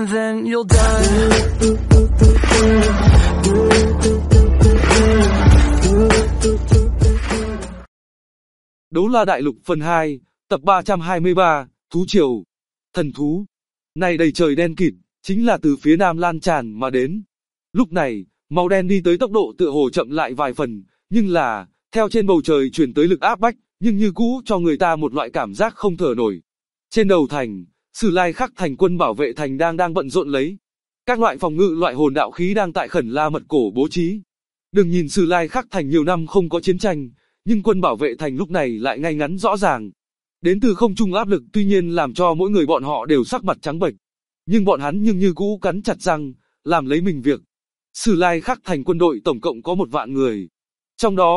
and then you'll die. Đấu La Đại Lục phần 2, tập 323, Thú Triều. Thần thú. Này đầy trời đen kịt, chính là từ phía nam lan tràn mà đến. Lúc này, màu đen đi tới tốc độ tựa hồ chậm lại vài phần, nhưng là, theo trên bầu trời truyền tới lực áp bách, nhưng như cũ cho người ta một loại cảm giác không thở nổi. Trên đầu thành, Sử Lai Khắc thành quân bảo vệ thành đang bận rộn lấy. Các loại phòng ngự loại hồn đạo khí đang tại khẩn la mật cổ bố trí. Đừng nhìn Sử Lai Khắc thành nhiều năm không có chiến tranh, nhưng quân bảo vệ thành lúc này lại ngay ngắn rõ ràng. Đến từ không trung áp lực tuy nhiên làm cho mỗi người bọn họ đều sắc mặt trắng bệch. Nhưng bọn hắn nhưng như cũ cắn chặt răng, làm lấy mình việc. Sử Lai Khắc thành quân đội tổng cộng có 1 vạn người. Trong đó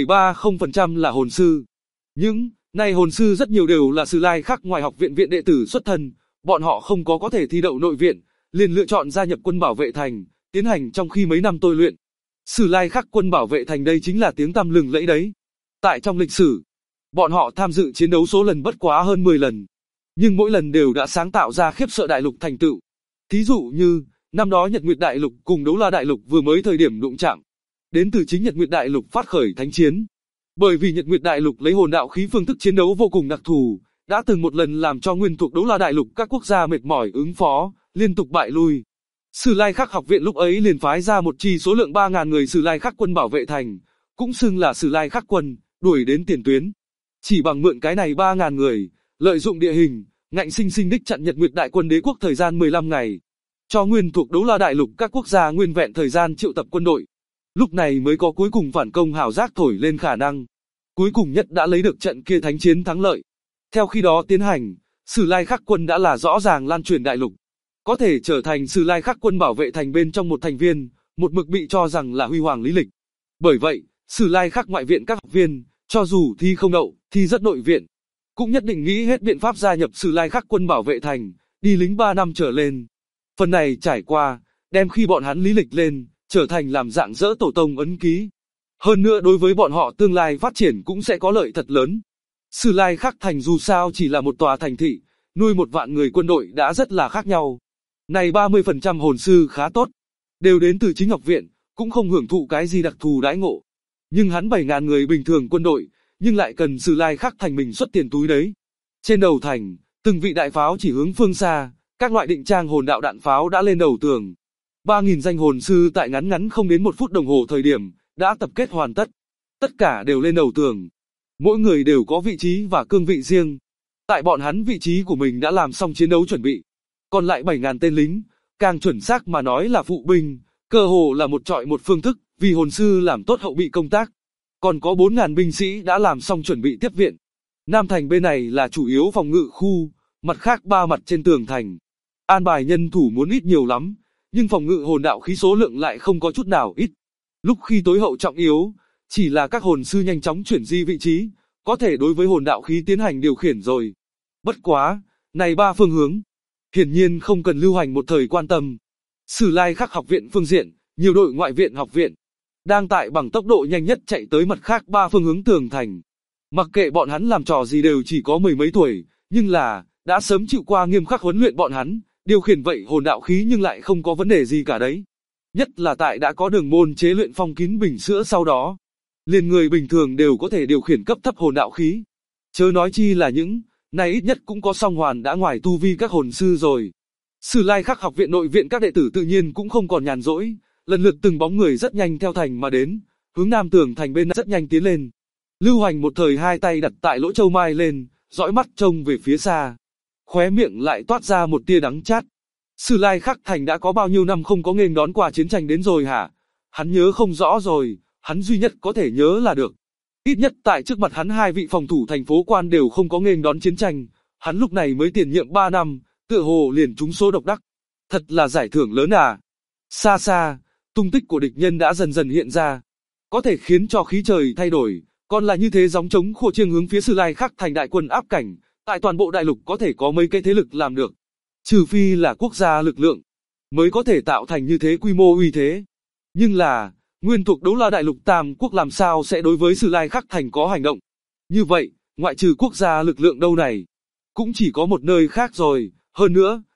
0,30% là hồn sư. Những này hồn sư rất nhiều đều là Sử Lai Khắc ngoài học viện viện đệ tử xuất thân, bọn họ không có thể thi đậu nội viện, liền lựa chọn gia nhập quân bảo vệ thành, tiến hành trong khi mấy năm tôi luyện. Sử Lai Khắc quân bảo vệ thành đây chính là tiếng tăm lừng lẫy đấy. Tại trong lịch sử, bọn họ tham dự chiến đấu số lần bất quá hơn 10 lần, nhưng mỗi lần đều đã sáng tạo ra khiếp sợ đại lục thành tựu. Thí dụ như, năm đó Nhật Nguyệt Đại Lục cùng Đấu La Đại Lục vừa mới thời điểm đụng chạm, đến từ chính Nhật Nguyệt Đại Lục phát khởi thánh chiến. Bởi vì Nhật Nguyệt Đại Lục lấy hồn đạo khí phương thức chiến đấu vô cùng đặc thù, đã từng một lần làm cho nguyên thuộc Đấu La Đại Lục các quốc gia mệt mỏi ứng phó, liên tục bại lui. Sử Lai Khắc học viện lúc ấy liền phái ra một chi số lượng 3.000 người Sử Lai Khắc quân bảo vệ thành, cũng xưng là Sử Lai Khắc quân, đuổi đến tiền tuyến. Chỉ bằng mượn cái này 3.000 người, lợi dụng địa hình, ngạnh sinh sinh đích chặn Nhật Nguyệt Đại quân đế quốc thời gian 15 ngày. Cho nguyên thuộc Đấu La Đại Lục các quốc gia nguyên vẹn thời gian triệu tập quân đội. Lúc này mới có cuối cùng phản công hào giác thổi lên khả năng. Cuối cùng nhất đã lấy được trận kia thánh chiến thắng lợi. Theo khi đó tiến hành, Sử Lai Khắc quân đã là rõ ràng lan truyền đại lục. Có thể trở thành Sử Lai Khắc quân bảo vệ thành bên trong một thành viên, một mực bị cho rằng là huy hoàng lý lịch. Bởi vậy, Sử Lai Khắc ngoại viện các học viên, cho dù thi không đậu, thi rất nội viện, cũng nhất định nghĩ hết biện pháp gia nhập Sử Lai Khắc quân bảo vệ thành, đi lính 3 năm trở lên. Phần này trải qua, đem khi bọn hắn lý lịch lên, trở thành làm dạng dỡ tổ tông ấn ký. Hơn nữa đối với bọn họ tương lai phát triển cũng sẽ có lợi thật lớn. Sử Lai Khắc thành dù sao chỉ là một tòa thành thị, nuôi 1 vạn người quân đội đã rất là khác nhau. Này 30% hồn sư khá tốt, đều đến từ chính học viện, cũng không hưởng thụ cái gì đặc thù đãi ngộ. Nhưng hắn 7.000 người bình thường quân đội, nhưng lại cần Sử Lai Khắc thành mình xuất tiền túi đấy. Trên đầu thành, từng vị đại pháo chỉ hướng phương xa, các loại định trang hồn đạo đạn pháo đã lên đầu tường. 3.000 danh hồn sư tại ngắn không đến 1 phút đồng hồ thời điểm, đã tập kết hoàn tất. Tất cả đều lên đầu tường. Mỗi người đều có vị trí và cương vị riêng. Tại bọn hắn vị trí của mình đã làm xong chiến đấu chuẩn bị. Còn lại 7.000 tên lính, càng chuẩn xác mà nói là phụ binh, cơ hồ là một trọi một phương thức, vì hồn sư làm tốt hậu bị công tác. Còn có 4.000 binh sĩ đã làm xong chuẩn bị tiếp viện. Nam thành bên này là chủ yếu phòng ngự khu, mặt khác 3 mặt trên tường thành. An bài nhân thủ muốn ít nhiều lắm, nhưng phòng ngự hồn đạo khí số lượng lại không có chút nào ít. Lúc khi tối hậu trọng yếu, chỉ là các hồn sư nhanh chóng chuyển di vị trí, có thể đối với hồn đạo khí tiến hành điều khiển rồi. Bất quá, này 3 phương hướng, hiển nhiên không cần lưu hành một thời quan tâm. Sử Lai Khắc học viện phương diện, nhiều đội ngoại viện học viện, đang tại bằng tốc độ nhanh nhất chạy tới mặt khác 3 phương hướng tường thành. Mặc kệ bọn hắn làm trò gì đều chỉ có 10 mấy tuổi, nhưng là, đã sớm chịu qua nghiêm khắc huấn luyện bọn hắn, điều khiển vậy hồn đạo khí nhưng lại không có vấn đề gì cả đấy. Nhất là tại đã có đường môn chế luyện phong kín bình sữa sau đó. Liền người bình thường đều có thể điều khiển cấp thấp hồn đạo khí. Chớ nói chi là những, này ít nhất cũng có song hoàn đã ngoài tu vi các hồn sư rồi. Sử Lai Khắc học viện nội viện các đệ tử tự nhiên cũng không còn nhàn rỗi, lần lượt từng bóng người rất nhanh theo thành mà đến, hướng nam tường thành bên rất nhanh tiến lên. Lưu Hành một thời hai tay đặt tại lỗ châu mai lên, dõi mắt trông về phía xa. Khóe miệng lại toát ra một tia đắng chát. Sử Lai Khắc thành đã có bao nhiêu năm không có nghênh đón qua chiến tranh đến rồi hả? Hắn nhớ không rõ rồi, hắn duy nhất có thể nhớ là được. Ít nhất tại trước mặt hắn 2 vị phòng thủ thành phố quan đều không có nghênh đón chiến tranh, hắn lúc này mới tiền nhiệm 3 năm, tựa hồ liền trúng số độc đắc. Thật là giải thưởng lớn à. Xa xa, tung tích của địch nhân đã dần dần hiện ra. Có thể khiến cho khí trời thay đổi, còn là như thế gióng trống khô chiêng hướng phía Sử Lai Khắc thành đại quân áp cảnh, tại toàn bộ đại lục có thể có mấy cái thế lực làm được. Trừ phi là quốc gia lực lượng, mới có thể tạo thành như thế quy mô uy thế. Nhưng là, nguyên thuộc Đấu La Đại Lục Tam Quốc làm sao sẽ đối với Sử Lai Khắc thành có hành động. Như vậy, ngoại trừ quốc gia lực lượng đâu này, cũng chỉ có một nơi khác rồi, hơn nữa,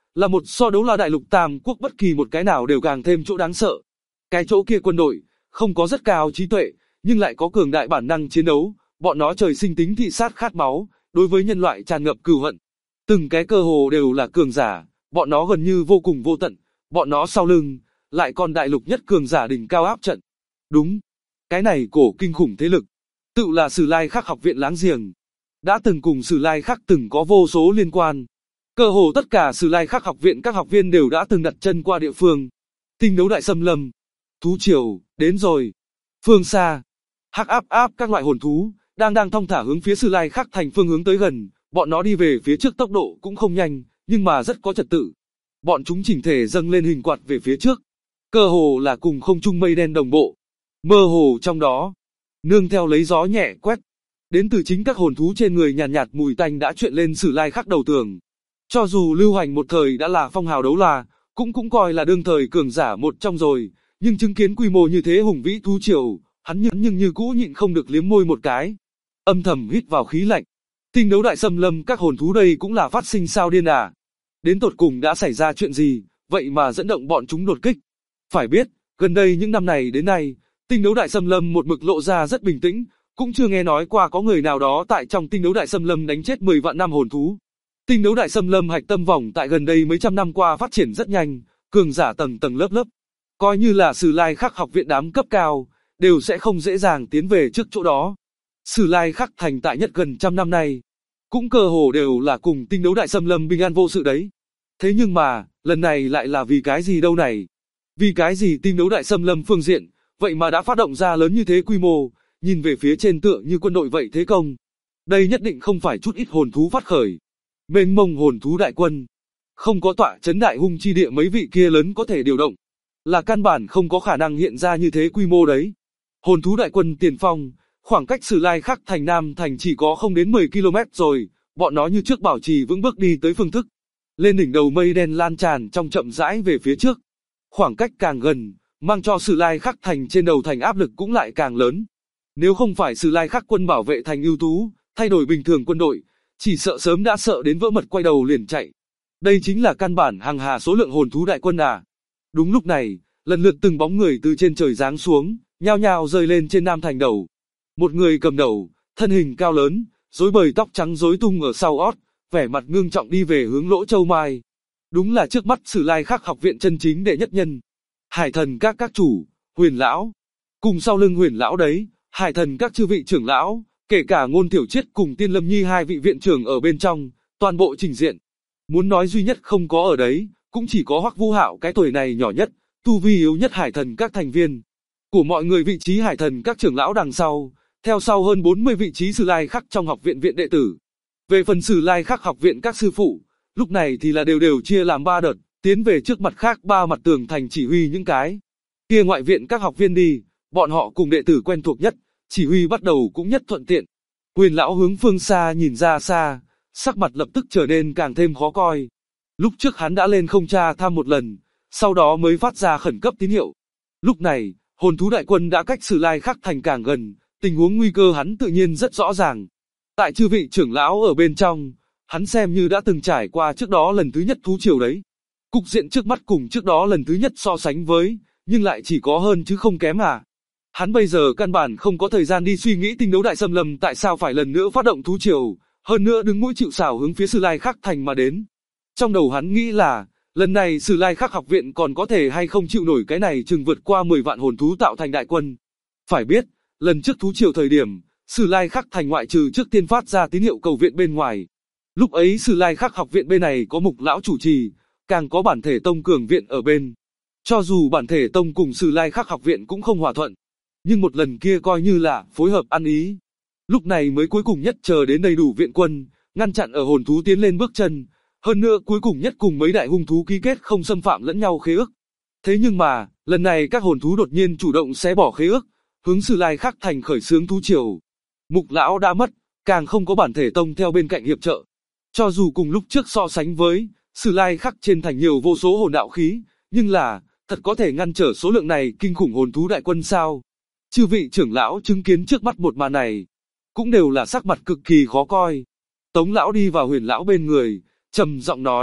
là một so đấu la đại lục tam quốc bất kỳ một cái nào đều càng thêm chỗ đáng sợ. Cái chỗ kia quân đội, không có rất cao trí tuệ, nhưng lại có cường đại bản năng chiến đấu, bọn nó trời sinh tính thị sát khát máu, đối với nhân loại tràn ngập cừu hận. Từng cái cơ hồ đều là cường giả, bọn nó gần như vô cùng vô tận, bọn nó sau lưng, lại còn đại lục nhất cường giả đỉnh cao áp trận. Đúng, cái này cổ kinh khủng thế lực, tự là Sử Lai Khắc học viện láng giềng. Đã từng cùng Sử Lai Khắc từng có vô số liên quan. Cơ hồ tất cả Sử Lai Khắc học viện các học viên đều đã từng đặt chân qua địa phương. Tinh đấu đại xâm lâm. Thú triều, đến rồi. Phương xa, hắc áp các loại hồn thú, đang thong thả hướng phía Sử Lai Khắc thành phương hướng tới gần. Bọn nó đi về phía trước tốc độ cũng không nhanh, nhưng mà rất có trật tự. Bọn chúng chỉnh thể dâng lên hình quạt về phía trước. Cơ hồ là cùng không trung mây đen đồng bộ. Mơ hồ trong đó, nương theo lấy gió nhẹ quét, đến từ chính các hồn thú trên người nhàn nhạt mùi tanh đã truyện lên Sử Lai Khắc đầu tường. Cho dù lưu hành một thời đã là phong hào đấu la, cũng coi là đương thời cường giả một trong rồi, nhưng chứng kiến quy mô như thế hùng vĩ thú triều, hắn nhưng như cũ nhịn không được liếm môi một cái, âm thầm hít vào khí lạnh. Tinh đấu đại xâm lâm các hồn thú đây cũng là phát sinh sao điên à? Đến tột cùng đã xảy ra chuyện gì, vậy mà dẫn động bọn chúng đột kích? Phải biết, gần đây những năm này đến nay, tinh đấu đại xâm lâm một mực lộ ra rất bình tĩnh, cũng chưa nghe nói qua có người nào đó tại trong tinh đấu đại xâm lâm đánh chết 10 vạn năm hồn thú. Tinh đấu đại xâm lâm hạch tâm vòng tại gần đây mấy trăm năm qua phát triển rất nhanh, cường giả tầng tầng lớp lớp. Coi như là Sử Lai Khắc học viện đám cấp cao, đều sẽ không dễ dàng tiến về trước chỗ đó. Sử Lai Khắc thành tại nhất gần trăm năm nay, cũng cơ hồ đều là cùng tinh đấu đại xâm lâm bình an vô sự đấy. Thế nhưng mà, lần này lại là vì cái gì đâu này? Vì cái gì tinh đấu đại xâm lâm phương diện, vậy mà đã phát động ra lớn như thế quy mô, nhìn về phía trên tựa như quân đội vậy thế công. Đây nhất định không phải chút ít hồn thú phát khởi. Mênh mông hồn thú đại quân, không có tọa chấn đại hung chi địa mấy vị kia lớn có thể điều động, là căn bản không có khả năng hiện ra như thế quy mô đấy. Hồn thú đại quân tiền phong, khoảng cách Sử Lai Khắc thành Nam thành chỉ có không đến 10 km rồi, bọn nó như trước bảo trì vững bước đi tới phương thức. Lên đỉnh đầu mây đen lan tràn trong chậm rãi về phía trước. Khoảng cách càng gần, mang cho Sử Lai Khắc thành trên đầu thành áp lực cũng lại càng lớn. Nếu không phải Sử Lai Khắc quân bảo vệ thành ưu tú, thay đổi bình thường quân đội, chỉ sợ sớm đã sợ đến vỡ mật quay đầu liền chạy. Đây chính là căn bản hàng hà số lượng hồn thú đại quân à. Đúng lúc này, lần lượt từng bóng người từ trên trời giáng xuống, nhao nhao rơi lên trên Nam thành đầu. Một người cầm đầu, thân hình cao lớn, rối bời tóc trắng rối tung ở sau ót, vẻ mặt ngưng trọng đi về hướng Lỗ Châu Mai. Đúng là trước mắt Sử Lai Khắc học viện chân chính đệ nhất nhân. Hải thần các chủ, Huyền lão. Cùng sau lưng Huyền lão đấy, Hải thần các chư vị trưởng lão, kể cả Ngôn Tiểu Chiết cùng Tiên Lâm Nhi hai vị viện trưởng ở bên trong, toàn bộ trình diện. Muốn nói duy nhất không có ở đấy, cũng chỉ có Hoắc Vũ Hạo cái tuổi này nhỏ nhất, tu vi yếu nhất Hải thần các thành viên. Của mọi người vị trí Hải thần các trưởng lão đằng sau, theo sau hơn 40 vị trí Sử Lai Khắc trong học viện viện đệ tử. Về phần Sử Lai Khắc học viện các sư phụ, lúc này thì là đều chia làm 3 đợt, tiến về trước mặt khác 3 mặt tường thành chỉ huy những cái kia ngoại viện các học viên đi, bọn họ cùng đệ tử quen thuộc nhất, chỉ huy bắt đầu cũng nhất thuận tiện. Huyền lão hướng phương xa nhìn ra xa, sắc mặt lập tức trở nên càng thêm khó coi. Lúc trước hắn đã lên không tra thăm một lần, sau đó mới phát ra khẩn cấp tín hiệu. Lúc này, hồn thú đại quân đã cách Sử Lai Khắc thành càng gần, tình huống nguy cơ hắn tự nhiên rất rõ ràng. Tại chư vị trưởng lão ở bên trong, hắn xem như đã từng trải qua trước đó lần thứ nhất thú triều đấy. Cục diện trước mắt cùng trước đó lần thứ nhất so sánh với, nhưng lại chỉ có hơn chứ không kém à. Hắn bây giờ căn bản không có thời gian đi suy nghĩ tinh đấu đại xâm lâm tại sao phải lần nữa phát động thú triều, hơn nữa đứng mũi chịu sào hướng phía Sử Lai Khắc thành mà đến. Trong đầu hắn nghĩ là, lần này Sử Lai Khắc học viện còn có thể hay không chịu nổi cái này chừng vượt qua 10 vạn hồn thú tạo thành đại quân. Phải biết, lần trước thú triều thời điểm, Sử Lai Khắc thành ngoại trừ trước tiên phát ra tín hiệu cầu viện bên ngoài. Lúc ấy Sử Lai Khắc học viện bên này có Mục lão chủ trì, càng có bản thể tông cường viện ở bên. Cho dù bản thể tông cùng Sử Lai Khắc học viện cũng không hòa thuận, nhưng một lần kia coi như là phối hợp ăn ý. Lúc này mới cuối cùng nhất chờ đến đầy đủ viện quân, ngăn chặn ở hồn thú tiến lên bước chân, hơn nữa cuối cùng nhất cùng mấy đại hung thú ký kết không xâm phạm lẫn nhau khế ước. Thế nhưng mà, lần này các hồn thú đột nhiên chủ động xé bỏ khế ước, hướng Sử Lai Khắc thành khởi xướng thú triều. Mục lão đã mất, càng không có bản thể tông theo bên cạnh hiệp trợ. Cho dù cùng lúc trước so sánh với, Sử Lai Khắc trên thành nhiều vô số hồn đạo khí, nhưng là, thật có thể ngăn trở số lượng này kinh khủng hồn thú đại quân sao? Chư vị trưởng lão chứng kiến trước mắt một màn này, cũng đều là sắc mặt cực kỳ khó coi. Tống lão đi vào Huyền lão bên người, trầm giọng nói,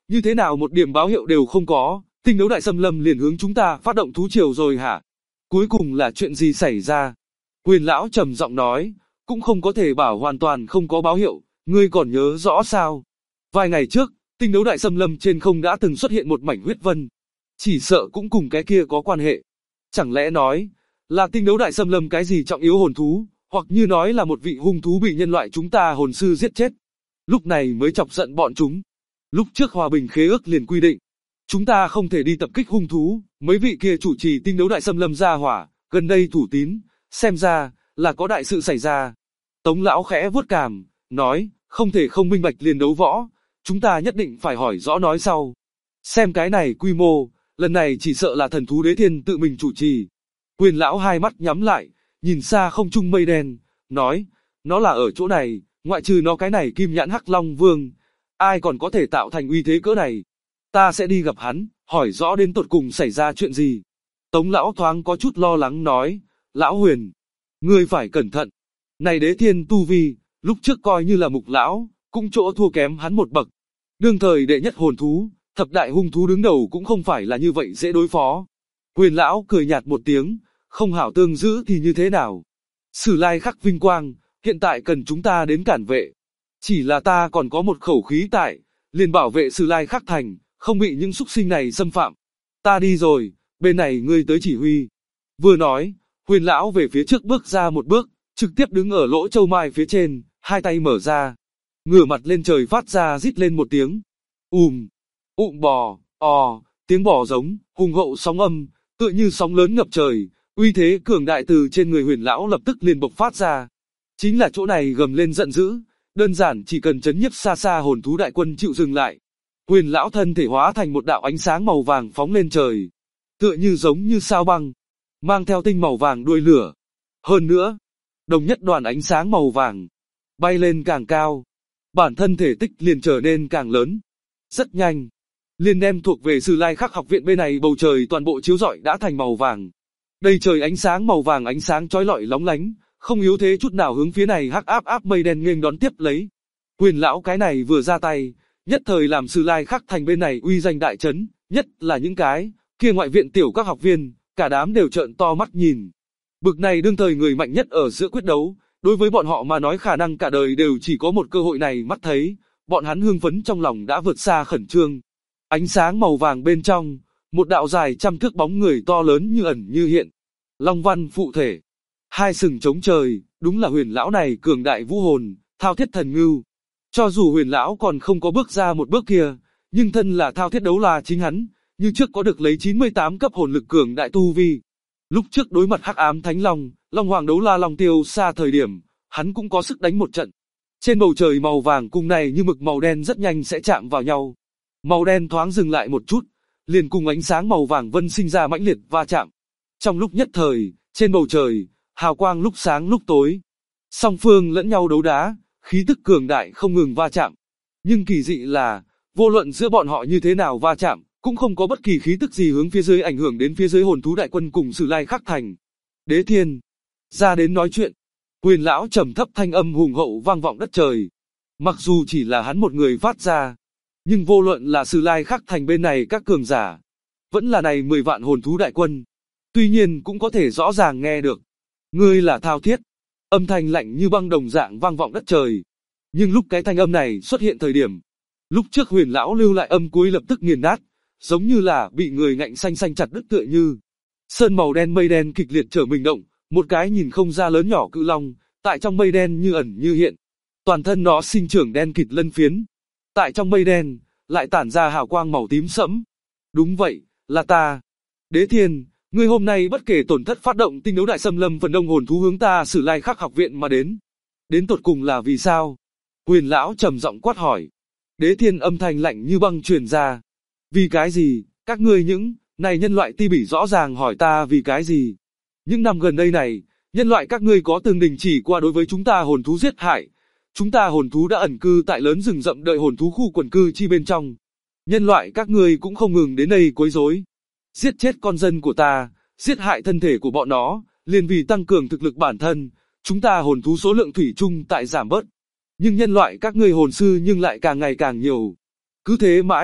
Như thế nào một điểm báo hiệu đều không có, tinh đấu đại xâm lâm liền hướng chúng ta phát động thú triều rồi hả? Cuối cùng là chuyện gì xảy ra? Huyền lão trầm giọng nói, cũng không có thể bảo hoàn toàn không có báo hiệu, ngươi còn nhớ rõ sao? Vài ngày trước, tinh đấu đại xâm lâm trên không đã từng xuất hiện một mảnh huyết vân. Chỉ sợ cũng cùng cái kia có quan hệ. Chẳng lẽ nói, là tinh đấu đại xâm lâm cái gì trọng yếu hồn thú, hoặc như nói là một vị hung thú bị nhân loại chúng ta hồn sư giết chết. Lúc này mới chọc giận bọn chúng. Lúc trước hòa bình khế ước liền quy định, chúng ta không thể đi tập kích hung thú, mấy vị kia chủ trì tinh đấu đại xâm lâm ra hỏa, gần đây thủ tín, xem ra, là có đại sự xảy ra. Tống lão khẽ vuốt cằm, nói, không thể không minh bạch liền đấu võ, chúng ta nhất định phải hỏi rõ nói sau. Xem cái này quy mô, lần này chỉ sợ là thần thú đế thiên tự mình chủ trì. Huyền lão hai mắt nhắm lại, nhìn xa không trung mây đen, nói, nó là ở chỗ này, ngoại trừ nó cái này kim nhãn hắc long vương, ai còn có thể tạo thành uy thế cỡ này. Ta sẽ đi gặp hắn, hỏi rõ đến tột cùng xảy ra chuyện gì. Tống lão thoáng có chút lo lắng nói, lão Huyền, ngươi phải cẩn thận. Này đế thiên tu vi, lúc trước coi như là mục lão, cũng chỗ thua kém hắn một bậc. Đương thời đệ nhất hồn thú, thập đại hung thú đứng đầu cũng không phải là như vậy dễ đối phó. Huyền lão cười nhạt một tiếng, không hảo tương giữ thì như thế nào. Sử lai khắc vinh quang, hiện tại cần chúng ta đến cản vệ. Chỉ là ta còn có một khẩu khí tại, liền bảo vệ Sử lai khắc thành, không bị những súc sinh này xâm phạm. Ta đi rồi, bên này ngươi tới chỉ huy. Vừa nói, Huyền lão về phía trước bước ra một bước, trực tiếp đứng ở lỗ châu mai phía trên, hai tay mở ra. Ngửa mặt lên trời phát ra rít lên một tiếng. Bò, tiếng bò giống, hùng hậu sóng âm, tựa như sóng lớn ngập trời, uy thế cường đại từ trên người Huyền lão lập tức liền bộc phát ra. Chính là chỗ này gầm lên giận dữ, đơn giản chỉ cần chấn nhiếp xa xa hồn thú đại quân chịu dừng lại. Huyền lão thân thể hóa thành một đạo ánh sáng màu vàng phóng lên trời, tựa như giống như sao băng, mang theo tinh màu vàng đuôi lửa. Hơn nữa, đồng nhất đoàn ánh sáng màu vàng, bay lên càng cao, bản thân thể tích liền trở nên càng lớn. Rất nhanh, liền đem thuộc về Sử lai khắc học viện bên này bầu trời toàn bộ chiếu rọi đã thành màu vàng. Đầy trời ánh sáng màu vàng ánh sáng chói lọi lóng lánh, không yếu thế chút nào hướng phía này hắc áp mây đen nghênh đón tiếp lấy. Huyền lão cái này vừa ra tay, nhất thời làm Sử lai khắc thành bên này uy danh đại chấn, nhất là những cái kia ngoại viện tiểu các học viên, cả đám đều trợn to mắt nhìn. Bực này đương thời người mạnh nhất ở giữa quyết đấu, đối với bọn họ mà nói khả năng cả đời đều chỉ có một cơ hội này mắt thấy, bọn hắn hưng phấn trong lòng đã vượt xa khẩn trương. Ánh sáng màu vàng bên trong, một đạo dài trăm thước bóng người to lớn như ẩn như hiện. Long văn phụ thể, hai sừng chống trời, đúng là Huyền lão này cường đại vũ hồn, thao thiết thần ngưu. Cho dù Huyền lão còn không có bước ra một bước kia, nhưng thân là thao thiết đấu la chính hắn, như trước có được lấy 98 cấp hồn lực cường đại tu vi. Lúc trước đối mặt hắc ám thánh long, long hoàng đấu la long tiêu xa thời điểm, hắn cũng có sức đánh một trận. Trên bầu trời màu vàng cùng này như mực màu đen rất nhanh sẽ chạm vào nhau. Màu đen thoáng dừng lại một chút, liền cùng ánh sáng màu vàng vân sinh ra mãnh liệt va chạm. Trong lúc nhất thời, trên bầu trời, hào quang lúc sáng lúc tối. Song phương lẫn nhau đấu đá, khí tức cường đại không ngừng va chạm. Nhưng kỳ dị là, vô luận giữa bọn họ như thế nào va chạm, cũng không có bất kỳ khí tức gì hướng phía dưới ảnh hưởng đến phía dưới hồn thú đại quân cùng Sử lai khắc thành. Đế thiên, ra đến nói chuyện. Huyền lão trầm thấp thanh âm hùng hậu vang vọng đất trời. Mặc dù chỉ là hắn một người phát ra, nhưng vô luận là Sử lai khắc thành bên này các cường giả, vẫn là này 10 vạn hồn thú đại quân, tuy nhiên cũng có thể rõ ràng nghe được. Ngươi là thao thiết. Âm thanh lạnh như băng đồng dạng vang vọng đất trời. Nhưng lúc cái thanh âm này xuất hiện thời điểm, lúc trước Huyền lão lưu lại âm cuối lập tức nghiền nát, giống như là bị người ngạnh xanh xanh chặt đứt tựa như. Sơn màu đen mây đen kịch liệt trở mình động, một cái nhìn không ra lớn nhỏ cự long, tại trong mây đen như ẩn như hiện. Toàn thân nó sinh trưởng đen kịt lân phiến. Tại trong mây đen, lại tản ra hào quang màu tím sẫm. Đúng vậy, là ta. Đế thiên, ngươi hôm nay bất kể tổn thất phát động tinh đấu đại xâm lâm phần đông hồn thú hướng ta Sử lai khắc học viện mà đến. Đến tột cùng là vì sao? Huyền lão trầm giọng quát hỏi. Đế thiên âm thanh lạnh như băng truyền ra. Vì cái gì, các ngươi những này nhân loại ti bỉ rõ ràng hỏi ta vì cái gì? Những năm gần đây này, nhân loại các ngươi có từng đình chỉ qua đối với chúng ta hồn thú giết hại. Chúng ta hồn thú đã ẩn cư tại lớn rừng rậm đợi hồn thú khu quần cư chi bên trong. Nhân loại các ngươi cũng không ngừng đến đây quấy rối, giết chết con dân của ta, giết hại thân thể của bọn nó, liền vì tăng cường thực lực bản thân. Chúng ta hồn thú số lượng thủy chung tại giảm bớt, nhưng nhân loại các ngươi hồn sư nhưng lại càng ngày càng nhiều. Cứ thế mãi,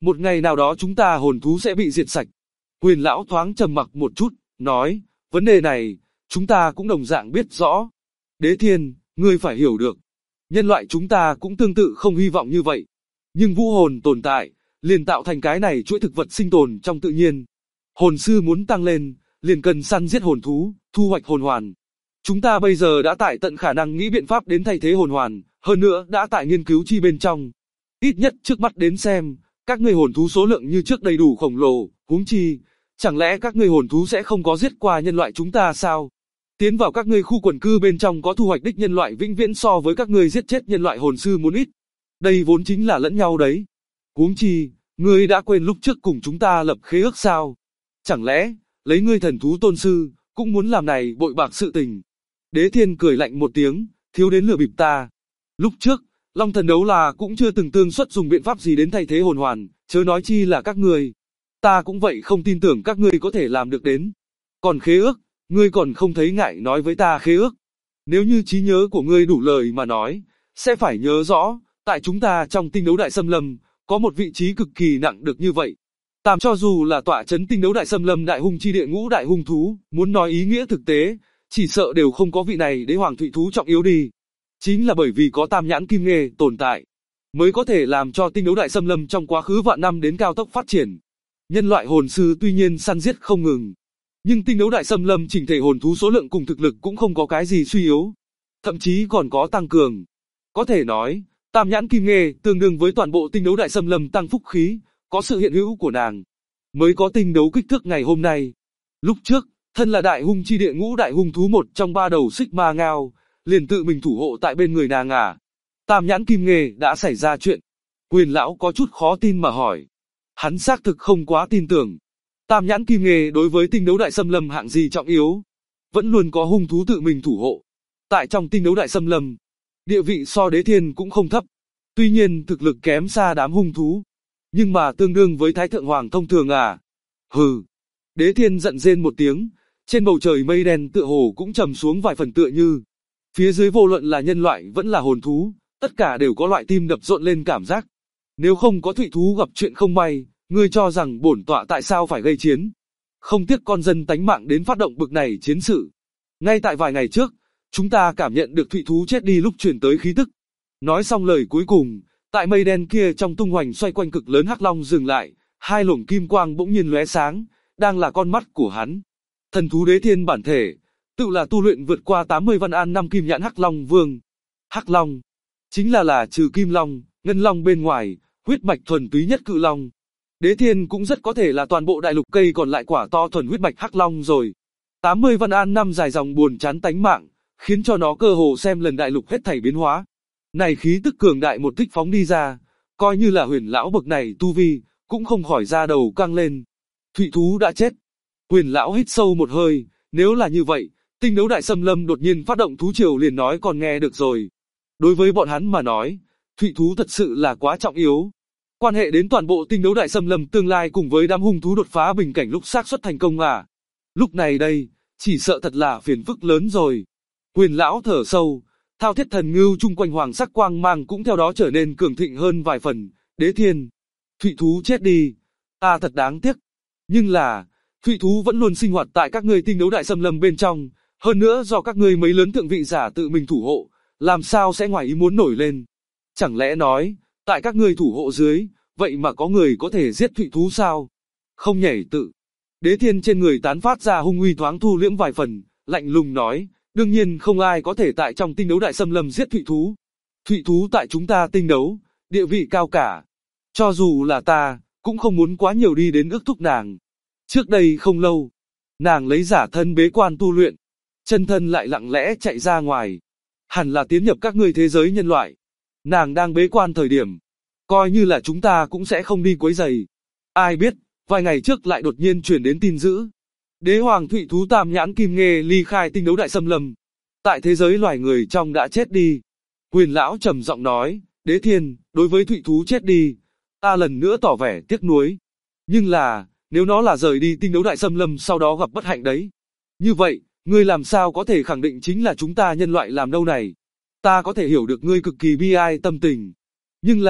Một ngày nào đó chúng ta hồn thú sẽ bị diệt sạch. Huyền lão thoáng trầm mặc một chút, nói, vấn đề này, chúng ta cũng đồng dạng biết rõ. Đế Thiên, ngươi phải hiểu được. Nhân loại chúng ta cũng tương tự không hy vọng như vậy. Nhưng vũ hồn tồn tại, liền tạo thành cái này chuỗi thực vật sinh tồn trong tự nhiên. Hồn sư muốn tăng lên, liền cần săn giết hồn thú, thu hoạch hồn hoàn. Chúng ta bây giờ đã tại tận khả năng nghĩ biện pháp đến thay thế hồn hoàn, hơn nữa đã tại nghiên cứu chi bên trong. Ít nhất trước mắt đến xem, các ngươi hồn thú số lượng như trước đầy đủ khổng lồ, huống chi, chẳng lẽ các ngươi hồn thú sẽ không có giết qua nhân loại chúng ta sao? Tiến vào các ngươi khu quần cư bên trong có thu hoạch đích nhân loại vĩnh viễn so với các ngươi giết chết nhân loại hồn sư muốn ít. Đây vốn chính là lẫn nhau đấy. Huống chi, ngươi đã quên lúc trước cùng chúng ta lập khế ước sao? Chẳng lẽ, lấy ngươi thần thú tôn sư, cũng muốn làm này bội bạc sự tình? Đế Thiên cười lạnh một tiếng, thiếu đến lừa bịp ta. Lúc trước, Long Thần Đấu La cũng chưa từng tương xuất dùng biện pháp gì đến thay thế hồn hoàn, chớ nói chi là các ngươi. Ta cũng vậy không tin tưởng các ngươi có thể làm được đến. Còn khế ước, ngươi còn không thấy ngại nói với ta khế ước. Nếu như trí nhớ của ngươi đủ lời mà nói, sẽ phải nhớ rõ, tại chúng ta trong tinh đấu đại xâm lâm, có một vị trí cực kỳ nặng được như vậy. Tạm cho dù là tọa chấn tinh đấu đại xâm lâm đại hung chi địa ngũ đại hung thú, muốn nói ý nghĩa thực tế, chỉ sợ đều không có vị này đế hoàng thụy thú trọng yếu đi. Chính là bởi vì có tam nhãn kim nghê tồn tại, mới có thể làm cho tinh đấu đại xâm lâm trong quá khứ vạn năm đến cao tốc phát triển. Nhân loại hồn sư tuy nhiên săn giết không ngừng, nhưng tinh đấu đại xâm lâm chỉnh thể hồn thú số lượng cùng thực lực cũng không có cái gì suy yếu, thậm chí còn có tăng cường. Có thể nói, tam nhãn kim nghê tương đương với toàn bộ tinh đấu đại xâm lâm tăng phúc khí, có sự hiện hữu của nàng, mới có tinh đấu kích thước ngày hôm nay. Lúc trước, thân là đại hung chi địa ngũ đại hung thú một trong ba đầu xích ma ngao, liền tự mình thủ hộ tại bên người nàng à. Tam nhãn kim nghê đã xảy ra chuyện. Huyền lão có chút khó tin mà hỏi. Hắn xác thực không quá tin tưởng. Tam nhãn kim nghê đối với tinh đấu đại xâm lâm hạng gì trọng yếu, vẫn luôn có hung thú tự mình thủ hộ. Tại trong tinh đấu đại xâm lâm, địa vị so Đế Thiên cũng không thấp. Tuy nhiên thực lực kém xa đám hung thú, nhưng mà tương đương với Thái Thượng Hoàng thông thường à. Hừ. Đế Thiên giận rên một tiếng, trên bầu trời mây đen tựa hồ cũng trầm xuống vài phần tựa như. Phía dưới vô luận là nhân loại vẫn là hồn thú, tất cả đều có loại tim đập rộn lên cảm giác. Nếu không có thụy thú gặp chuyện không may, ngươi cho rằng bổn tọa tại sao phải gây chiến? Không tiếc con dân tánh mạng đến phát động bực này chiến sự. Ngay tại vài ngày trước, chúng ta cảm nhận được thụy thú chết đi lúc truyền tới khí tức. Nói xong lời cuối cùng, tại mây đen kia trong tung hoành xoay quanh cực lớn hắc long dừng lại, hai luồng kim quang bỗng nhiên lóe sáng, đang là con mắt của hắn. Thần thú Đế Thiên bản thể, tự là tu luyện vượt qua 80 văn an năm kim nhãn hắc long vương. Hắc long chính là trừ kim long, ngân long bên ngoài, huyết mạch thuần túy nhất cự long. Đế Thiên cũng rất có thể là toàn bộ đại lục cây còn lại quả to thuần huyết mạch hắc long rồi. 80 văn an năm dài dòng buồn chán tánh mạng, khiến cho nó cơ hồ xem lần đại lục hết thảy biến hóa. Này khí tức cường đại một tích phóng đi ra, coi như là huyền lão bậc này tu vi, cũng không khỏi ra đầu căng lên. Thụy thú đã chết. Huyền lão hít sâu một hơi, nếu là như vậy, tinh đấu đại xâm lâm đột nhiên phát động thú triều liền nói còn nghe được rồi. Đối với bọn hắn mà nói, thụy thú thật sự là quá trọng yếu. Quan hệ đến toàn bộ tinh đấu đại xâm lâm tương lai cùng với đám hung thú đột phá bình cảnh lúc xác suất thành công à. Lúc này đây, chỉ sợ thật là phiền phức lớn rồi. Huyền lão thở sâu, thao thiết thần ngưu chung quanh hoàng sắc quang mang cũng theo đó trở nên cường thịnh hơn vài phần. Đế Thiên, thụy thú chết đi, ta thật đáng tiếc. Nhưng là, thụy thú vẫn luôn sinh hoạt tại các ngươi tinh đấu đại xâm lâm bên trong, hơn nữa do các ngươi mấy lớn thượng vị giả tự mình thủ hộ, làm sao sẽ ngoài ý muốn nổi lên. Chẳng lẽ nói, tại các ngươi thủ hộ dưới, vậy mà có người có thể giết thụy thú sao? Không nhảy tự. Đế Thiên trên người tán phát ra hung uy thoáng thu liễm vài phần, lạnh lùng nói, đương nhiên không ai có thể tại trong tinh đấu đại xâm lâm giết thụy thú. Thụy thú tại chúng ta tinh đấu, địa vị cao cả. Cho dù là ta, cũng không muốn quá nhiều đi đến ước thúc nàng. Trước đây không lâu, nàng lấy giả thân bế quan tu luyện, chân thân lại lặng lẽ chạy ra ngoài. Hẳn là tiến nhập các ngươi thế giới nhân loại. Nàng đang bế quan thời điểm, coi như là chúng ta cũng sẽ không đi quấy rầy. Ai biết, vài ngày trước lại đột nhiên truyền đến tin dữ. Đế hoàng thụy thú tam nhãn kim nghê ly khai tinh đấu đại xâm lâm. Tại thế giới loài người trong đã chết đi. Huyền lão trầm giọng nói, Đế Thiên, đối với thụy thú chết đi, ta lần nữa tỏ vẻ tiếc nuối. Nhưng là, nếu nó là rời đi tinh đấu đại xâm lâm sau đó gặp bất hạnh đấy. Như vậy, ngươi làm sao có thể khẳng định chính là chúng ta nhân loại làm đâu này? Ta có thể hiểu được ngươi cực kỳ bi ai tâm tình. Nhưng là,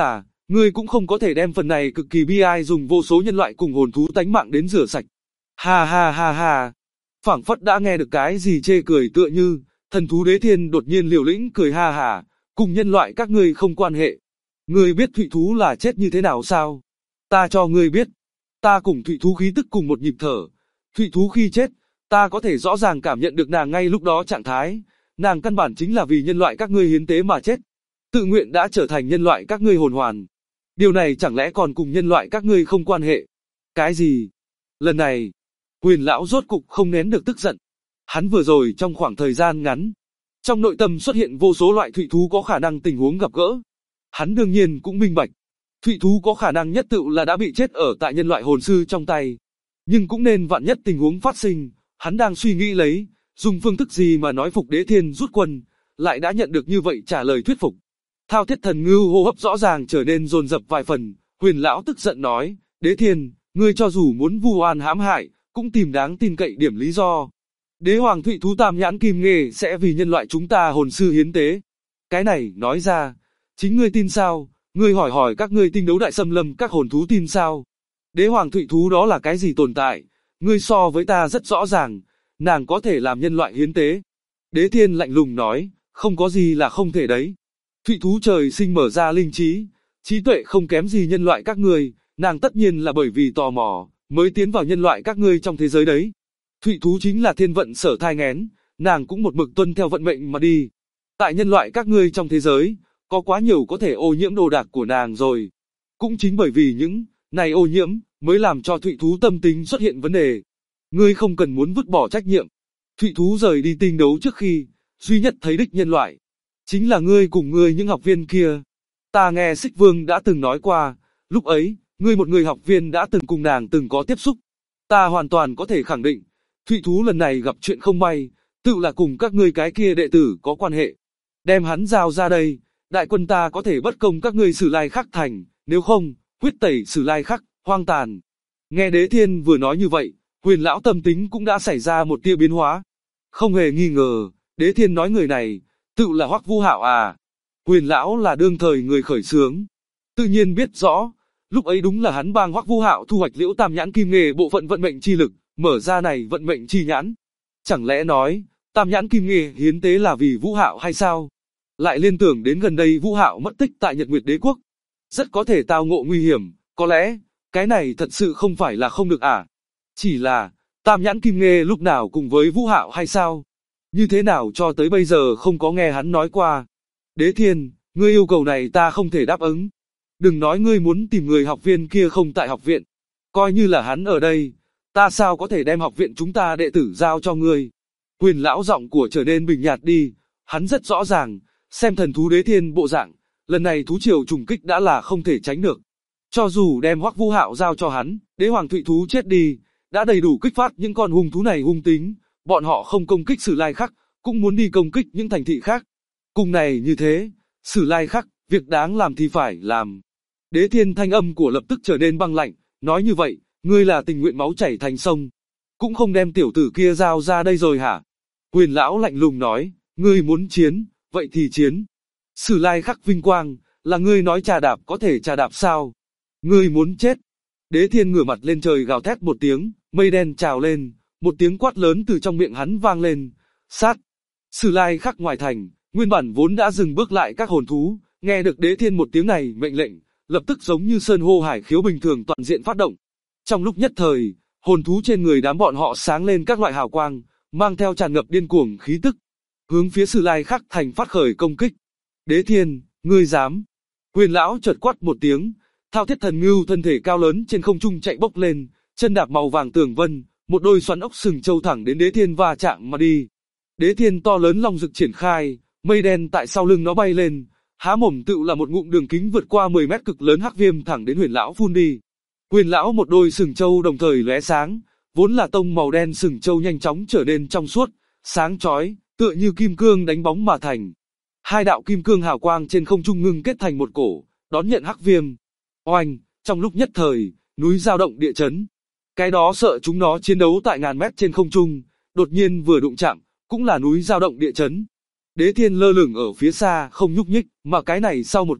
ngươi cũng không có thể đem phần này cực kỳ bi ai dùng vô số nhân loại cùng hồn thú tánh mạng đến rửa sạch. Ha ha ha ha. Phảng phất đã nghe được cái gì chê cười tựa như, thần thú Đế Thiên đột nhiên liều lĩnh cười ha ha, cùng nhân loại các ngươi không quan hệ. Ngươi biết thụy thú là chết như thế nào sao? Ta cho ngươi biết. Ta cùng thụy thú khí tức cùng một nhịp thở. Thụy thú khi chết, ta có thể rõ ràng cảm nhận được nàng ngay lúc đó trạng thái. Nàng căn bản chính là vì nhân loại các ngươi hiến tế mà chết. Tự nguyện đã trở thành nhân loại các ngươi hồn hoàn. Điều này chẳng lẽ còn cùng nhân loại các ngươi không quan hệ? Cái gì? Lần này, Huyền lão rốt cục không nén được tức giận. Hắn vừa rồi trong khoảng thời gian ngắn, trong nội tâm xuất hiện vô số loại thụy thú có khả năng tình huống gặp gỡ. Hắn đương nhiên cũng minh bạch, thụy thú có khả năng nhất tự là đã bị chết ở tại nhân loại hồn sư trong tay. Nhưng cũng nên vạn nhất tình huống phát sinh, hắn đang suy nghĩ lấy, dùng phương thức gì mà nói phục Đế Thiên rút quân, lại đã nhận được như vậy trả lời thuyết phục. Thao Thiết Thần Ngưu hô hấp rõ ràng trở nên dồn dập vài phần, Huyền lão tức giận nói, Đế Thiên, ngươi cho dù muốn vu oan hãm hại, cũng tìm đáng tin cậy điểm lý do. Đế hoàng thụy thú Tam Nhãn Kim Nghê sẽ vì nhân loại chúng ta hồn sư hiến tế. Cái này nói ra, chính ngươi tin sao? Ngươi hỏi hỏi các ngươi tinh đấu đại xâm lâm các hồn thú tin sao? Đế hoàng thụy thú đó là cái gì tồn tại? Ngươi so với ta rất rõ ràng, nàng có thể làm nhân loại hiến tế. Đế Thiên lạnh lùng nói, không có gì là không thể đấy. Thụy thú trời sinh mở ra linh trí, trí tuệ không kém gì nhân loại các ngươi, nàng tất nhiên là bởi vì tò mò, mới tiến vào nhân loại các ngươi trong thế giới đấy. Thụy thú chính là thiên vận sở thai nghén, nàng cũng một mực tuân theo vận mệnh mà đi. Tại nhân loại các ngươi trong thế giới, có quá nhiều có thể ô nhiễm đồ đạc của nàng rồi. Cũng chính bởi vì những này ô nhiễm, mới làm cho thụy thú tâm tính xuất hiện vấn đề. Ngươi không cần muốn vứt bỏ trách nhiệm. Thụy thú rời đi tinh đấu trước khi, duy nhất thấy đích nhân loại. Chính là ngươi cùng ngươi những học viên kia. Ta nghe Xích Vương đã từng nói qua, lúc ấy, ngươi một người học viên đã từng cùng nàng từng có tiếp xúc. Ta hoàn toàn có thể khẳng định, thụy thú lần này gặp chuyện không may, tự là cùng các ngươi cái kia đệ tử có quan hệ. Đem hắn giao ra đây, đại quân ta có thể bất công các ngươi Sử Lai Khắc thành, nếu không, huyết tẩy Sử Lai Khắc, hoang tàn. Nghe Đế Thiên vừa nói như vậy, Huyền lão tâm tính cũng đã xảy ra một tia biến hóa. Không hề nghi ngờ, Đế Thiên nói người này, tự là Hoắc Vu Hạo à. Huyền lão là đương thời người khởi xướng, tự nhiên biết rõ, lúc ấy đúng là hắn bang Hoắc Vu Hạo thu hoạch Liễu Tam Nhãn Kim Nghê bộ phận vận mệnh chi lực, mở ra này vận mệnh chi nhãn. Chẳng lẽ nói, Tam Nhãn Kim Nghê hiến tế là vì Vũ Hạo hay sao? Lại liên tưởng đến gần đây Vũ Hạo mất tích tại Nhật Nguyệt Đế Quốc, rất có thể tao ngộ nguy hiểm, có lẽ, cái này thật sự không phải là không được à? Chỉ là, Tam Nhãn Kim Nghê lúc nào cùng với Vũ Hạo hay sao? Như thế nào cho tới bây giờ không có nghe hắn nói qua. Đế Thiên, ngươi yêu cầu này ta không thể đáp ứng. Đừng nói ngươi muốn tìm người học viên kia không tại học viện. Coi như là hắn ở đây, ta sao có thể đem học viện chúng ta đệ tử giao cho ngươi. Huyền lão giọng của trở nên bình nhạt đi, hắn rất rõ ràng, xem thần thú Đế Thiên bộ dạng, lần này thú triều trùng kích đã là không thể tránh được. Cho dù đem Hoắc Vu Hạo giao cho hắn, đế hoàng thụy thú chết đi, đã đầy đủ kích phát những con hung thú này hung tính, bọn họ không công kích Sử Lai Khắc, cũng muốn đi công kích những thành thị khác. Cùng này như thế, Sử Lai Khắc, việc đáng làm thì phải làm. Đế Thiên thanh âm của lập tức trở nên băng lạnh, nói như vậy, ngươi là tình nguyện máu chảy thành sông, cũng không đem tiểu tử kia giao ra đây rồi hả? Huyền lão lạnh lùng nói, ngươi muốn chiến, vậy thì chiến. Sử Lai Khắc vinh quang, là ngươi nói trà đạp có thể trà đạp sao? Ngươi muốn chết. Đế Thiên ngửa mặt lên trời gào thét một tiếng, mây đen trào lên, một tiếng quát lớn từ trong miệng hắn vang lên. Sát. Sử Lai Khắc ngoài thành, nguyên bản vốn đã dừng bước lại các hồn thú, nghe được Đế Thiên một tiếng này mệnh lệnh, lập tức giống như sơn hô hải khiếu bình thường toàn diện phát động. Trong lúc nhất thời, hồn thú trên người đám bọn họ sáng lên các loại hào quang, mang theo tràn ngập điên cuồng khí tức, hướng phía Sử Lai Khắc thành phát khởi công kích. Đế Thiên, ngươi dám? Huyền lão chợt quát một tiếng, Thao Thiết Thần Ngưu thân thể cao lớn trên không trung chạy bốc lên, chân đạp màu vàng tường vân, một đôi xoắn ốc sừng trâu thẳng đến Đế Thiên va chạm mà đi. Đế Thiên to lớn long rực triển khai, mây đen tại sau lưng nó bay lên, há mồm tự là một ngụm đường kính vượt qua 10 mét cực lớn hắc viêm thẳng đến Huyền lão phun đi. Huyền lão một đôi sừng trâu đồng thời lóe sáng, vốn là tông màu đen sừng trâu nhanh chóng trở nên trong suốt, sáng chói, tựa như kim cương đánh bóng mà thành. Hai đạo kim cương hào quang trên không trung ngưng kết thành một cổ, đón nhận hắc viêm. Oanh, trong lúc nhất thời, núi dao động địa chấn. Cái đó sợ chúng nó chiến đấu tại ngàn mét trên không trung, đột nhiên vừa đụng chạm, cũng là núi dao động địa chấn. Đế Thiên lơ lửng ở phía xa không nhúc nhích, mà cái này sau một kích,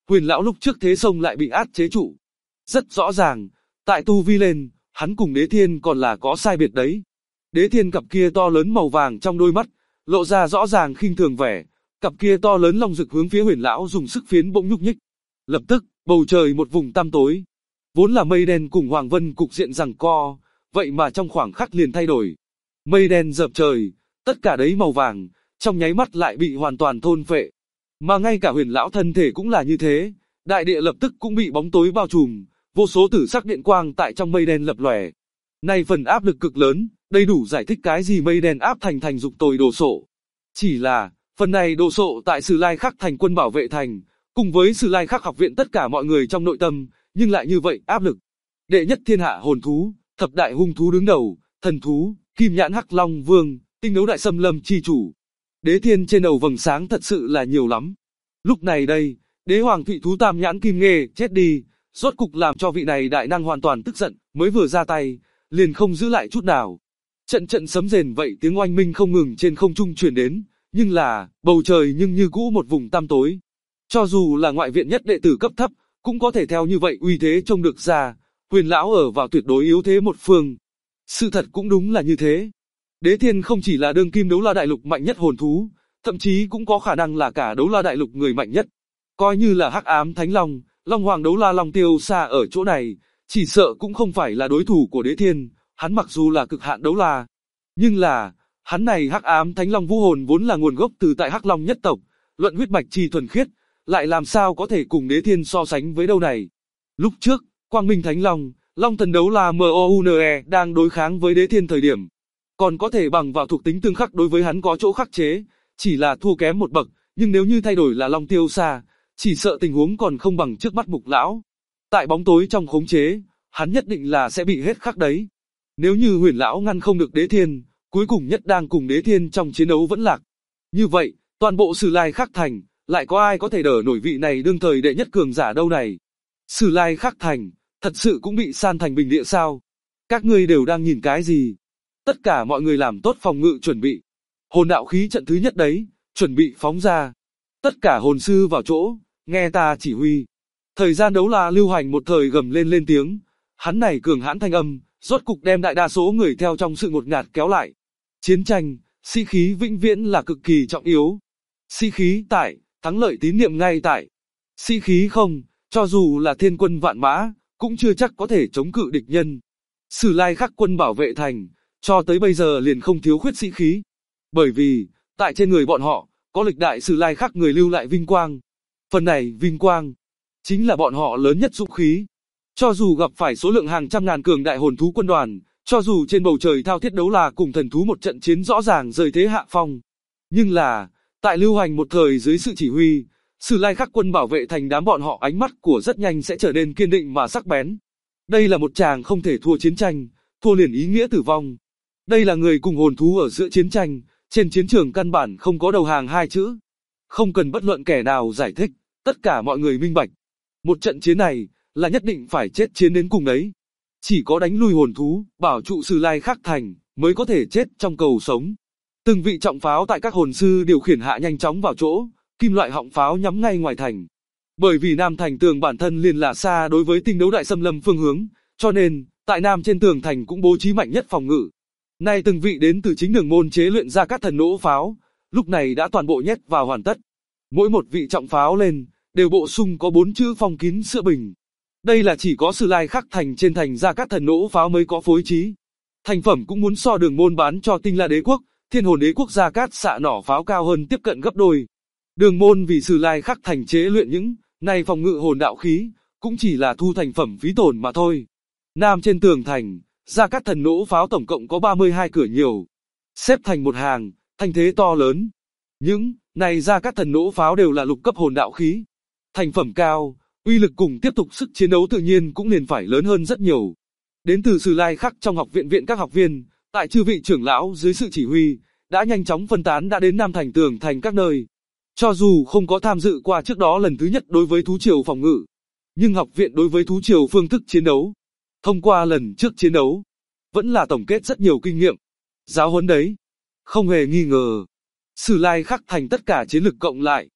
Huyền lão lúc trước thế sông lại bị áp chế trụ. Rất rõ ràng, tại tu vi lên, hắn cùng Đế Thiên còn là có sai biệt đấy. Đế Thiên cặp kia to lớn màu vàng trong đôi mắt, lộ ra rõ ràng khinh thường vẻ, cặp kia to lớn long rực hướng phía Huyền lão dùng sức phiến bỗng nhúc nhích. Lập tức, bầu trời một vùng tăm tối. Vốn là mây đen cùng hoàng vân cục diện giằng co, vậy mà trong khoảng khắc liền thay đổi. Mây đen dợp trời, tất cả đấy màu vàng, trong nháy mắt lại bị hoàn toàn thôn phệ. Mà ngay cả Huyền lão thân thể cũng là như thế, đại địa lập tức cũng bị bóng tối bao trùm, vô số tử sắc điện quang tại trong mây đen lập lòe. Này phần áp lực cực lớn, đầy đủ giải thích cái gì mây đen áp thành dục tồi đồ sộ. Chỉ là, phần này đồ sộ tại Sử Lai Khắc thành quân bảo vệ thành, cùng với Sử Lai Khắc học viện tất cả mọi người trong nội tâm, nhưng lại như vậy áp lực. Đệ nhất thiên hạ hồn thú, thập đại hung thú đứng đầu, thần thú, kim nhãn hắc long vương, tinh đấu đại xâm lâm chi chủ. Đế Thiên trên đầu vầng sáng thật sự là nhiều lắm. Lúc này đây, đế hoàng thụy thú tam nhãn kim nghê chết đi, rốt cục làm cho vị này đại năng hoàn toàn tức giận, mới vừa ra tay, liền không giữ lại chút nào. Trận sấm rền vậy tiếng oanh minh không ngừng trên không trung truyền đến, nhưng là, bầu trời nhưng như cũ một vùng tăm tối. Cho dù là ngoại viện nhất đệ tử cấp thấp, cũng có thể theo như vậy uy thế trông được ra, Huyền lão ở vào tuyệt đối yếu thế một phương. Sự thật cũng đúng là như thế. Đế Thiên không chỉ là đương kim đấu la đại lục mạnh nhất hồn thú, thậm chí cũng có khả năng là cả đấu la đại lục người mạnh nhất. Coi như là Hắc Ám Thánh Long, Long Hoàng đấu la Long Tiêu Sa ở chỗ này, chỉ sợ cũng không phải là đối thủ của Đế Thiên. Hắn mặc dù là cực hạn đấu la, nhưng là, hắn này Hắc Ám Thánh Long vũ hồn vốn là nguồn gốc từ tại Hắc Long nhất tộc, luận huyết mạch chi thuần khiết, lại làm sao có thể cùng Đế Thiên so sánh với đâu này. Lúc trước, Quang Minh Thánh Long, Long thần đấu la MOUNE đang đối kháng với Đế Thiên thời điểm, còn có thể bằng vào thuộc tính tương khắc đối với hắn có chỗ khắc chế, chỉ là thua kém một bậc, nhưng nếu như thay đổi là Long Tiêu Sa, chỉ sợ tình huống còn không bằng trước mắt Mục lão. Tại bóng tối trong khống chế, hắn nhất định là sẽ bị hết khắc đấy. Nếu như Huyền lão ngăn không được Đế Thiên, cuối cùng nhất đang cùng Đế Thiên trong chiến đấu vẫn lạc. Như vậy, toàn bộ Sử Lai Khắc thành, lại có ai có thể đỡ nổi vị này đương thời đệ nhất cường giả đâu này? Sử Lai Khắc thành, thật sự cũng bị san thành bình địa sao? Các ngươi đều đang nhìn cái gì? Tất cả mọi người làm tốt phòng ngự chuẩn bị. Hồn đạo khí trận thứ nhất đấy, chuẩn bị phóng ra. Tất cả hồn sư vào chỗ, nghe ta chỉ huy. Thời gian đấu la lưu hành một thời gầm lên tiếng, hắn này cường hãn thanh âm, rốt cục đem đại đa số người theo trong sự ngột ngạt kéo lại. Chiến tranh, sĩ khí vĩnh viễn là cực kỳ trọng yếu. Sĩ khí tại, thắng lợi tín niệm ngay tại. Sĩ khí không, cho dù là thiên quân vạn mã, cũng chưa chắc có thể chống cự địch nhân. Sử Lai Khắc quân bảo vệ thành, cho tới bây giờ liền không thiếu khuyết sĩ khí. Bởi vì, tại trên người bọn họ, có lịch đại Sử Lai Khắc người lưu lại vinh quang. Phần này vinh quang, chính là bọn họ lớn nhất dũng khí. Cho dù gặp phải số lượng hàng trăm ngàn cường đại hồn thú quân đoàn, cho dù trên bầu trời thao thiết đấu la cùng thần thú một trận chiến rõ ràng rời thế hạ phong. Nhưng là, tại lưu hành một thời dưới sự chỉ huy, Sử Lai Khắc quân bảo vệ thành đám bọn họ ánh mắt của rất nhanh sẽ trở nên kiên định mà sắc bén. Đây là một tràng không thể thua chiến tranh, thua liền ý nghĩa tử vong. Đây là người cùng hồn thú ở giữa chiến tranh, trên chiến trường căn bản không có đầu hàng hai chữ. Không cần bất luận kẻ nào giải thích, tất cả mọi người minh bạch. Một trận chiến này, là nhất định phải chết chiến đến cùng đấy. Chỉ có đánh lui hồn thú, bảo trụ Sử Lai Khắc thành, mới có thể chết trong cầu sống. Từng vị trọng pháo tại các hồn sư điều khiển hạ nhanh chóng vào chỗ, kim loại họng pháo nhắm ngay ngoài thành. Bởi vì Nam thành tường bản thân liền là xa đối với tinh đấu đại xâm lâm phương hướng, cho nên, tại Nam trên tường thành cũng bố trí mạnh nhất phòng ngự. Nay từng vị đến từ chính đường môn chế luyện ra các thần nỗ pháo, lúc này đã toàn bộ nhét vào hoàn tất. Mỗi một vị trọng pháo lên, đều bổ sung có 4 chữ phong kín sữa bình. Đây là chỉ có Sử Lai Khắc thành trên thành ra các thần nỗ pháo mới có phối trí. Thành phẩm cũng muốn so đường môn bán cho Tinh La Đế quốc, Thiên Hồn Đế quốc Gia Cát xạ nỏ pháo cao hơn tiếp cận gấp đôi. Đường môn vì Sử Lai Khắc thành chế luyện những này phòng ngự hồn đạo khí, cũng chỉ là thu thành phẩm phí tổn mà thôi. Nam trên tường thành, Gia Cát thần nỗ pháo tổng cộng có 32 cửa nhiều, xếp thành một hàng, thanh thế to lớn. Những này Gia Cát thần nỗ pháo đều là lục cấp hồn đạo khí, thành phẩm cao, uy lực cùng tiếp tục sức chiến đấu tự nhiên cũng liền phải lớn hơn rất nhiều. Đến từ Sử Lai Khắc trong học viện các học viên, tại chư vị trưởng lão dưới sự chỉ huy, đã nhanh chóng phân tán đã đến Nam thành tường thành các nơi. Cho dù không có tham dự qua trước đó lần thứ nhất đối với thú triều phòng ngự, nhưng học viện đối với thú triều phương thức chiến đấu, thông qua lần trước chiến đấu, vẫn là tổng kết rất nhiều kinh nghiệm. Giáo huấn đấy, không hề nghi ngờ. Sử Lai Khắc thành tất cả chiến lực cộng lại,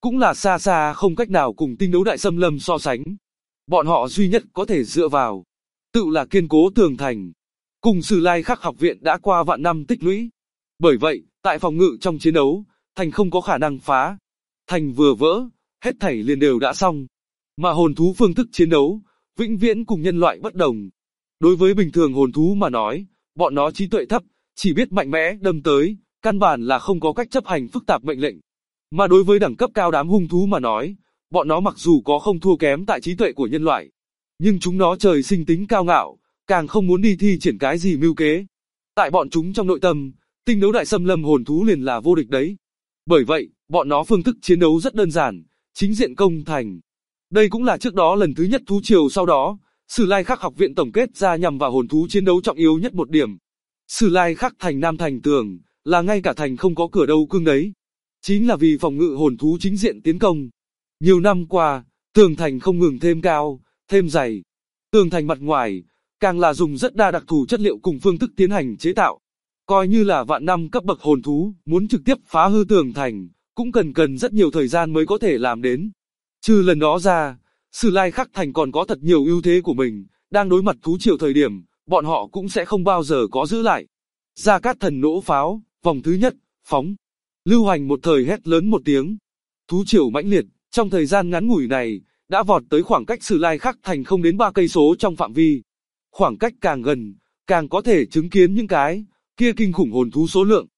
cũng là xa xa không cách nào cùng tinh đấu đại xâm lâm so sánh. Bọn họ duy nhất có thể dựa vào, tự là kiên cố tường thành. Cùng Sử Lai Khắc học viện đã qua vạn năm tích lũy. Bởi vậy, tại phòng ngự trong chiến đấu, thành không có khả năng phá. Thành vừa vỡ, hết thảy liền đều đã xong. Mà hồn thú phương thức chiến đấu, vĩnh viễn cùng nhân loại bất đồng. Đối với bình thường hồn thú mà nói, bọn nó trí tuệ thấp, chỉ biết mạnh mẽ đâm tới, căn bản là không có cách chấp hành phức tạp mệnh lệnh. Mà đối với đẳng cấp cao đám hung thú mà nói, bọn nó mặc dù có không thua kém tại trí tuệ của nhân loại, nhưng chúng nó trời sinh tính cao ngạo, càng không muốn đi thi triển cái gì mưu kế. Tại bọn chúng trong nội tâm, tinh đấu đại xâm lâm hồn thú liền là vô địch đấy. Bởi vậy, bọn nó phương thức chiến đấu rất đơn giản, chính diện công thành. Đây cũng là trước đó lần thứ nhất thú triều sau đó, Sử Lai Khắc học viện tổng kết ra nhằm vào hồn thú chiến đấu trọng yếu nhất một điểm. Sử Lai Khắc thành nam thành tường, là ngay cả thành không có cửa đâu cương đấy. Chính là vì phòng ngự hồn thú chính diện tiến công. Nhiều năm qua, tường thành không ngừng thêm cao, thêm dày. Tường thành mặt ngoài, càng là dùng rất đa đặc thù chất liệu cùng phương thức tiến hành chế tạo. Coi như là vạn năm cấp bậc hồn thú, muốn trực tiếp phá hư tường thành, cũng cần rất nhiều thời gian mới có thể làm đến. Trừ lần đó ra, Sử Lai Khắc thành còn có thật nhiều ưu thế của mình, đang đối mặt thú triều thời điểm, bọn họ cũng sẽ không bao giờ có giữ lại. Gia Cát Thần nổ pháo, vòng thứ nhất, phóng. Lưu Hành một thời hét lớn một tiếng. Thú triều mãnh liệt, trong thời gian ngắn ngủi này, đã vọt tới khoảng cách Sử Lai Khắc thành không đến 3 cây số trong phạm vi. Khoảng cách càng gần, càng có thể chứng kiến những cái kia kinh khủng hồn thú số lượng.